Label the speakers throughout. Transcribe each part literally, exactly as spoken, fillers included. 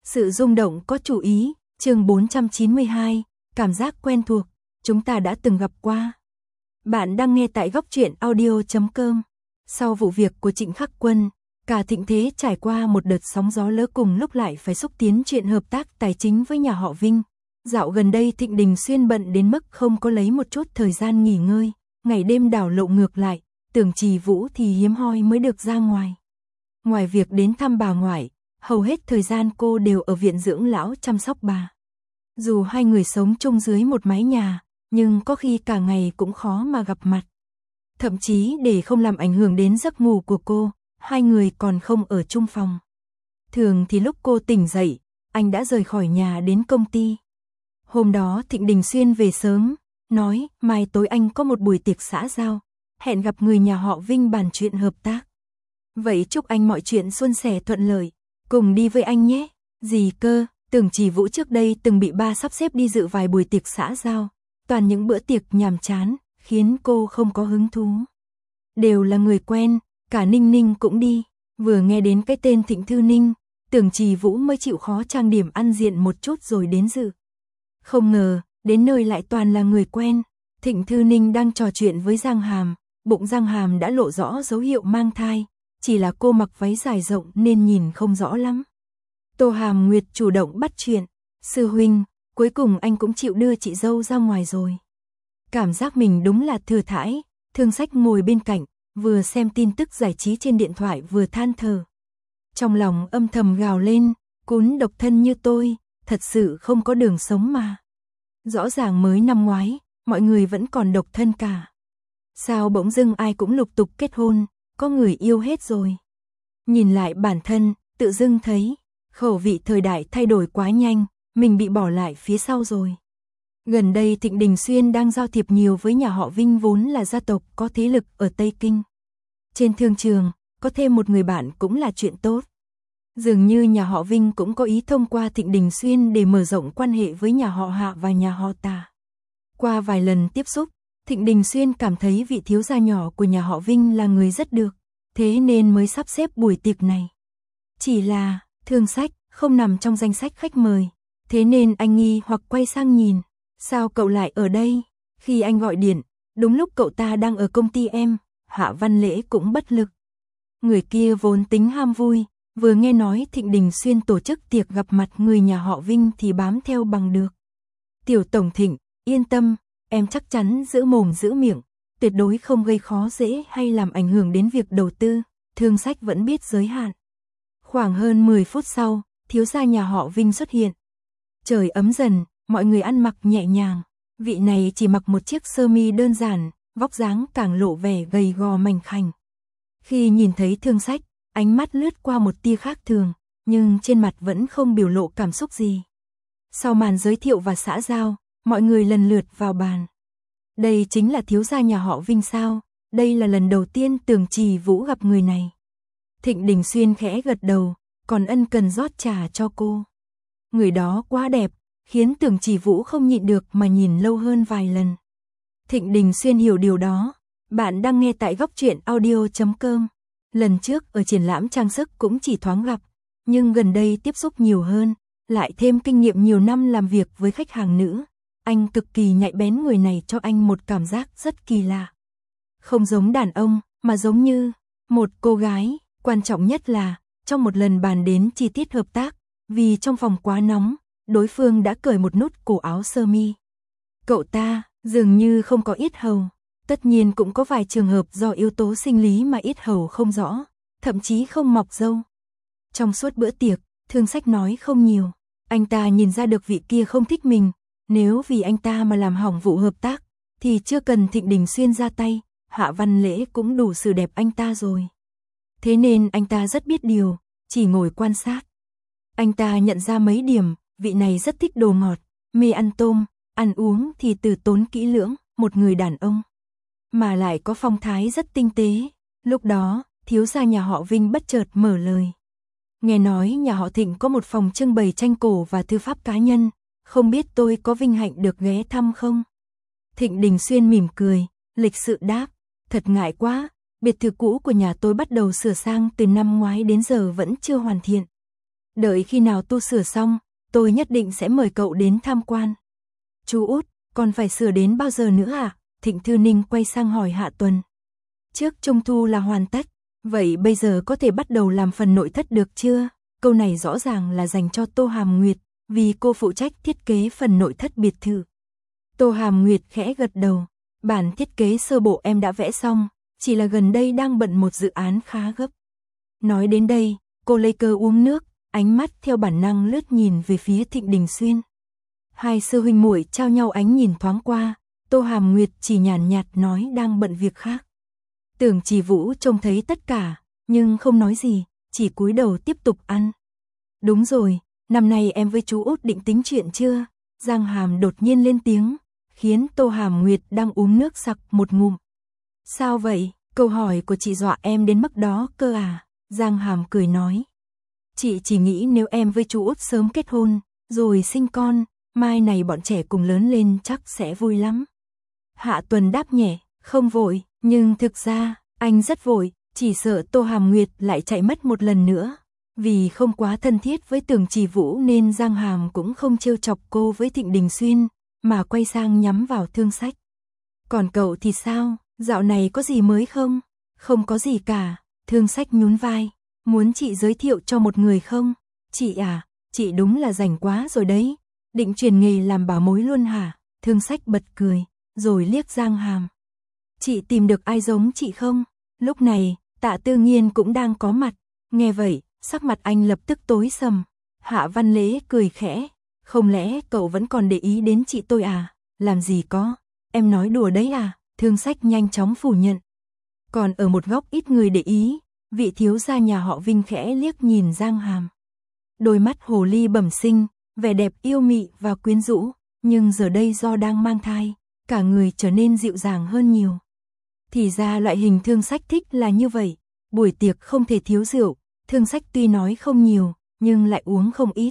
Speaker 1: Sự rung động có chủ ý, chương bốn trăm chín mươi hai, cảm giác quen thuộc, chúng ta đã từng gặp qua. Bạn đang nghe tại góc truyện audio chấm com. Sau vụ việc của Trịnh Khắc Quân, cả thịnh thế trải qua một đợt sóng gió lớn, cùng lúc lại phải xúc tiến chuyện hợp tác tài chính với nhà họ Vinh. Dạo gần đây Thịnh Đình Xuyên bận đến mức không có lấy một chút thời gian nghỉ ngơi, ngày đêm đảo lộn ngược lại, Tưởng Trì Vũ thì hiếm hoi mới được ra ngoài. Ngoài việc đến thăm bà ngoại, hầu hết thời gian cô đều ở viện dưỡng lão chăm sóc bà. Dù hai người sống chung dưới một mái nhà, nhưng có khi cả ngày cũng khó mà gặp mặt. Thậm chí để không làm ảnh hưởng đến giấc ngủ của cô, hai người còn không ở chung phòng. Thường thì lúc cô tỉnh dậy, anh đã rời khỏi nhà đến công ty. Hôm đó Thịnh Đình Xuyên về sớm, nói mai tối anh có một buổi tiệc xã giao, hẹn gặp người nhà họ Vinh bàn chuyện hợp tác. Vậy chúc anh mọi chuyện suôn sẻ thuận lợi, cùng đi với anh nhé. Gì cơ? Tưởng Trì Vũ trước đây từng bị ba sắp xếp đi dự vài buổi tiệc xã giao, toàn những bữa tiệc nhàm chán, khiến cô không có hứng thú. Đều là người quen, cả Ninh Ninh cũng đi. Vừa nghe đến cái tên Thịnh Thư Ninh, Tưởng Trì Vũ mới chịu khó trang điểm ăn diện một chút rồi đến dự. Không ngờ, đến nơi lại toàn là người quen. Thịnh Thư Ninh đang trò chuyện với Giang Hàm, bụng Giang Hàm đã lộ rõ dấu hiệu mang thai, chỉ là cô mặc váy dài rộng nên nhìn không rõ lắm. Tô Hàm Nguyệt chủ động bắt chuyện, sư huynh, cuối cùng anh cũng chịu đưa chị dâu ra ngoài rồi. Cảm giác mình đúng là thừa thãi. Thương Sách ngồi bên cạnh, vừa xem tin tức giải trí trên điện thoại vừa than thở. Trong lòng âm thầm gào lên, cún độc thân như tôi, thật sự không có đường sống mà. Rõ ràng mới năm ngoái, mọi người vẫn còn độc thân cả. Sao bỗng dưng ai cũng lục tục kết hôn, có người yêu hết rồi. Nhìn lại bản thân, tự dưng thấy, khẩu vị thời đại thay đổi quá nhanh, mình bị bỏ lại phía sau rồi. Gần đây Thịnh Đình Xuyên đang giao thiệp nhiều với nhà họ Vinh, vốn là gia tộc có thế lực ở Tây Kinh. Trên thương trường, có thêm một người bạn cũng là chuyện tốt. Dường như nhà họ Vinh cũng có ý thông qua Thịnh Đình Xuyên để mở rộng quan hệ với nhà họ Hạ và nhà họ Tả. Qua vài lần tiếp xúc, Thịnh Đình Xuyên cảm thấy vị thiếu gia nhỏ của nhà họ Vinh là người rất được, thế nên mới sắp xếp buổi tiệc này. Chỉ là, Thương Sách không nằm trong danh sách khách mời, thế nên anh nghi hoặc quay sang nhìn, sao cậu lại ở đây? Khi anh gọi điện, đúng lúc cậu ta đang ở công ty em. Hạ Văn Lễ cũng bất lực. Người kia vốn tính ham vui, vừa nghe nói Thịnh Đình Xuyên tổ chức tiệc gặp mặt người nhà họ Vinh thì bám theo bằng được. Tiểu Tổng Thịnh, yên tâm, em chắc chắn giữ mồm giữ miệng, tuyệt đối không gây khó dễ hay làm ảnh hưởng đến việc đầu tư. Thương Sách vẫn biết giới hạn. Khoảng hơn mười phút sau, thiếu gia nhà họ Vinh xuất hiện. Trời ấm dần, mọi người ăn mặc nhẹ nhàng. Vị này chỉ mặc một chiếc sơ mi đơn giản, vóc dáng càng lộ vẻ gầy gò mảnh khảnh. Khi nhìn thấy Thương Sách, ánh mắt lướt qua một tia khác thường, nhưng trên mặt vẫn không biểu lộ cảm xúc gì. Sau màn giới thiệu và xã giao, mọi người lần lượt vào bàn. Đây chính là thiếu gia nhà họ Vinh sao? Đây là lần đầu tiên Tưởng Trì Vũ gặp người này. Thịnh Đình Xuyên khẽ gật đầu, còn ân cần rót trà cho cô. Người đó quá đẹp, khiến Tưởng Trì Vũ không nhịn được mà nhìn lâu hơn vài lần. Thịnh Đình Xuyên hiểu điều đó. Bạn đang nghe tại góc truyện audio chấm com. Lần trước ở triển lãm trang sức cũng chỉ thoáng gặp, nhưng gần đây tiếp xúc nhiều hơn, lại thêm kinh nghiệm nhiều năm làm việc với khách hàng nữ. Anh cực kỳ nhạy bén, người này cho anh một cảm giác rất kỳ lạ. Không giống đàn ông, mà giống như một cô gái. Quan trọng nhất là, trong một lần bàn đến chi tiết hợp tác, vì trong phòng quá nóng, đối phương đã cởi một nút cổ áo sơ mi. Cậu ta dường như không có yết hầu. Tất nhiên cũng có vài trường hợp do yếu tố sinh lý mà yết hầu không rõ, thậm chí không mọc râu. Trong suốt bữa tiệc, Thương Sách nói không nhiều. Anh ta nhìn ra được vị kia không thích mình. Nếu vì anh ta mà làm hỏng vụ hợp tác, thì chưa cần Thịnh Đình Xuyên ra tay, Hạ Văn Lễ cũng đủ xử đẹp anh ta rồi. Thế nên anh ta rất biết điều, chỉ ngồi quan sát. Anh ta nhận ra mấy điểm, vị này rất thích đồ ngọt, mê ăn tôm, ăn uống thì từ tốn kỹ lưỡng, một người đàn ông. Mà lại có phong thái rất tinh tế. Lúc đó, thiếu gia nhà họ Vinh bất chợt mở lời. Nghe nói nhà họ Thịnh có một phòng trưng bày tranh cổ và thư pháp cá nhân, không biết tôi có vinh hạnh được ghé thăm không? Thịnh Đình Xuyên mỉm cười, lịch sự đáp, thật ngại quá, biệt thự cũ của nhà tôi bắt đầu sửa sang từ năm ngoái đến giờ vẫn chưa hoàn thiện. Đợi khi nào tu sửa xong, tôi nhất định sẽ mời cậu đến tham quan. Chú út, còn phải sửa đến bao giờ nữa à? Thịnh Thư Ninh quay sang hỏi Hạ Tuần. Trước Trung thu là hoàn tất, vậy bây giờ có thể bắt đầu làm phần nội thất được chưa? Câu này rõ ràng là dành cho Tô Hàm Nguyệt, vì cô phụ trách thiết kế phần nội thất biệt thự. Tô Hàm Nguyệt khẽ gật đầu, bản thiết kế sơ bộ em đã vẽ xong, chỉ là gần đây đang bận một dự án khá gấp. Nói đến đây, cô lấy cơ uống nước, ánh mắt theo bản năng lướt nhìn về phía Thịnh Đình Xuyên. Hai sư huynh muội trao nhau ánh nhìn thoáng qua, Tô Hàm Nguyệt chỉ nhàn nhạt nói đang bận việc khác. Tưởng Chỉ Vũ trông thấy tất cả, nhưng không nói gì, chỉ cúi đầu tiếp tục ăn. Đúng rồi, năm nay em với chú út định tính chuyện chưa? Giang Hàm đột nhiên lên tiếng, khiến Tô Hàm Nguyệt đang uống nước sặc một ngụm. Sao vậy? Câu hỏi của chị dọa em đến mức đó cơ à? Giang Hàm cười nói. Chị chỉ nghĩ nếu em với chú út sớm kết hôn, rồi sinh con, mai này bọn trẻ cùng lớn lên chắc sẽ vui lắm. Hạ Tuần đáp nhẹ, không vội, nhưng thực ra, anh rất vội, chỉ sợ Tô Hàm Nguyệt lại chạy mất một lần nữa. Vì không quá thân thiết với Tưởng Chỉ Vũ nên Giang Hàm cũng không trêu chọc cô với Thịnh Đình Xuyên, mà quay sang nhắm vào Thương Sách. Còn cậu thì sao, dạo này có gì mới không? Không có gì cả, Thương Sách nhún vai, muốn chị giới thiệu cho một người không? Chị à, chị đúng là rảnh quá rồi đấy, định chuyển nghề làm bảo mối luôn hả? Thương Sách bật cười, rồi liếc Giang Hàm. Chị tìm được ai giống chị không? Lúc này, Tạ Tư Nghiên cũng đang có mặt, nghe vậy, sắc mặt anh lập tức tối sầm. Hạ Văn Lễ cười khẽ, không lẽ cậu vẫn còn để ý đến chị tôi à? Làm gì có, em nói đùa đấy à? Thương Sách nhanh chóng phủ nhận. Còn ở một góc ít người để ý, vị thiếu gia nhà họ Vinh khẽ liếc nhìn Giang Hàm. Đôi mắt hồ ly bẩm sinh, vẻ đẹp yêu mị và quyến rũ, nhưng giờ đây do đang mang thai, cả người trở nên dịu dàng hơn nhiều. Thì ra loại hình Thương Sách thích là như vậy, buổi tiệc không thể thiếu rượu, Thương Sách tuy nói không nhiều, nhưng lại uống không ít.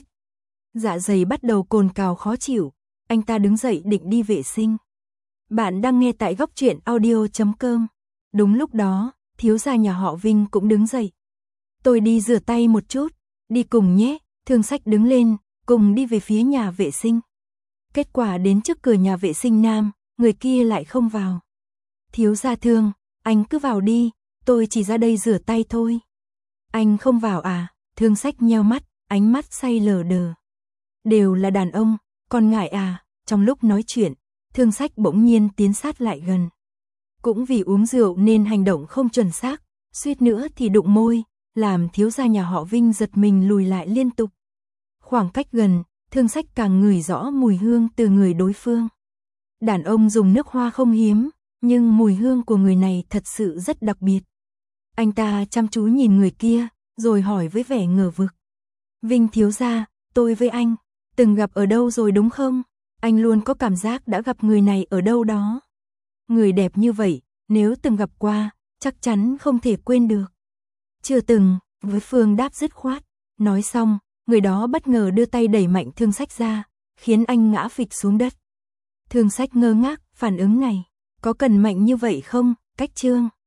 Speaker 1: Dạ dày bắt đầu cồn cào khó chịu, anh ta đứng dậy định đi vệ sinh. Bạn đang nghe tại góc truyện audio chấm com. Đúng lúc đó, thiếu gia nhà họ Vinh cũng đứng dậy. Tôi đi rửa tay một chút, đi cùng nhé. Thương Sách đứng lên, cùng đi về phía nhà vệ sinh. Kết quả đến trước cửa nhà vệ sinh nam, người kia lại không vào. Thiếu gia Thương, anh cứ vào đi, tôi chỉ ra đây rửa tay thôi. Anh không vào à? Thương Sách nheo mắt, ánh mắt say lờ đờ. Đều là đàn ông, còn ngại à? Trong lúc nói chuyện, Thương Sách bỗng nhiên tiến sát lại gần. Cũng vì uống rượu nên hành động không chuẩn xác, suýt nữa thì đụng môi, làm thiếu gia nhà họ Vinh giật mình lùi lại liên tục. Khoảng cách gần, Thương Sách càng ngửi rõ mùi hương từ người đối phương. Đàn ông dùng nước hoa không hiếm, nhưng mùi hương của người này thật sự rất đặc biệt. Anh ta chăm chú nhìn người kia, rồi hỏi với vẻ ngờ vực. Vinh thiếu gia, tôi với anh, từng gặp ở đâu rồi đúng không? Anh luôn có cảm giác đã gặp người này ở đâu đó. Người đẹp như vậy, nếu từng gặp qua, chắc chắn không thể quên được. Chưa từng, với Phương đáp dứt khoát. Nói xong, người đó bất ngờ đưa tay đẩy mạnh Thương Sách ra, khiến anh ngã phịch xuống đất. Thương Sách ngơ ngác, phản ứng này, có cần mạnh như vậy không? Cách Trương